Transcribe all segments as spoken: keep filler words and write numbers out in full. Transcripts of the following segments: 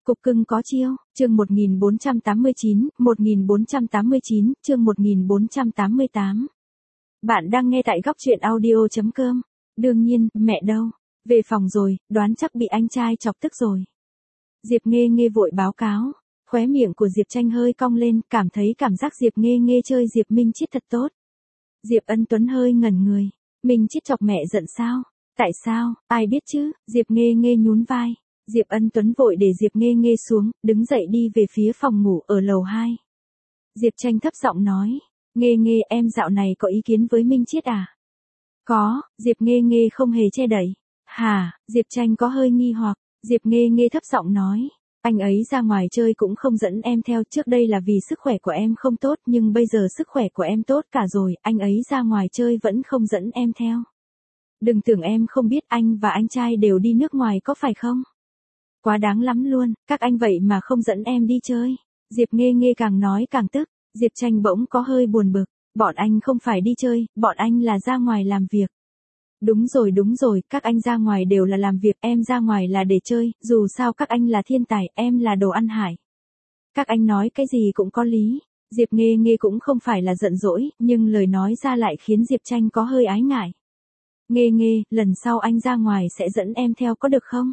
Cục cưng có chiêu, chương một nghìn bốn trăm tám mươi chín, một nghìn bốn trăm tám mươi chín, chương một nghìn bốn trăm tám mươi tám. Bạn đang nghe tại góc truyện audio chấm com. Đương nhiên, mẹ đâu? Về phòng rồi, đoán chắc bị anh trai chọc tức rồi. Diệp Nghê Nghê vội báo cáo. Khóe miệng của Diệp Tranh hơi cong lên, cảm thấy cảm giác Diệp Nghê Nghê chơi Diệp Minh Chiết thật tốt. Diệp Ân Tuấn hơi ngẩn người. Minh Chiết chọc mẹ giận sao? Tại sao? Ai biết chứ? Diệp Nghê Nghê nhún vai. Diệp Ân Tuấn vội để Diệp Nghê Nghê xuống, đứng dậy đi về phía phòng ngủ ở lầu hai. Diệp Tranh thấp giọng nói, Nghê Nghê em dạo này có ý kiến với Minh Chiết à? Có, Diệp Nghê Nghê không hề che đậy. Hả? Diệp Tranh có hơi nghi hoặc. Diệp Nghê Nghê thấp giọng nói, anh ấy ra ngoài chơi cũng không dẫn em theo, trước đây là vì sức khỏe của em không tốt, nhưng bây giờ sức khỏe của em tốt cả rồi, anh ấy ra ngoài chơi vẫn không dẫn em theo. Đừng tưởng em không biết anh và anh trai đều đi nước ngoài có phải không? Quá đáng lắm luôn, các anh vậy mà không dẫn em đi chơi. Diệp Nghê Nghê càng nói càng tức. Diệp Tranh bỗng có hơi buồn bực. Bọn anh không phải đi chơi, bọn anh là ra ngoài làm việc. Đúng rồi đúng rồi, các anh ra ngoài đều là làm việc, em ra ngoài là để chơi, dù sao các anh là thiên tài, em là đồ ăn hải. Các anh nói cái gì cũng có lý. Diệp Nghê Nghê cũng không phải là giận dỗi, nhưng lời nói ra lại khiến Diệp Tranh có hơi ái ngại. Nghê Nghê, lần sau anh ra ngoài sẽ dẫn em theo có được không?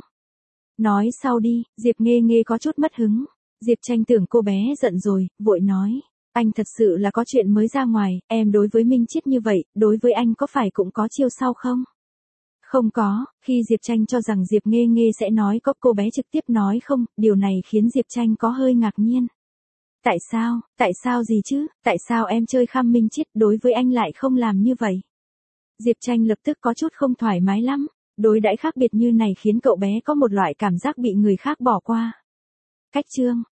Nói sau đi, Diệp Nghê Nghê có chút mất hứng. Diệp Tranh tưởng cô bé giận rồi, vội nói. Anh thật sự là có chuyện mới ra ngoài, em đối với Minh Chiết như vậy, đối với anh có phải cũng có chiêu sau không? Không có, khi Diệp Tranh cho rằng Diệp Nghê Nghê sẽ nói có, cô bé trực tiếp nói không, điều này khiến Diệp Tranh có hơi ngạc nhiên. Tại sao, tại sao gì chứ, tại sao em chơi khăm Minh Chiết đối với anh lại không làm như vậy? Diệp Tranh lập tức có chút không thoải mái lắm. Đối đãi khác biệt như này khiến cậu bé có một loại cảm giác bị người khác bỏ qua. Cách chương,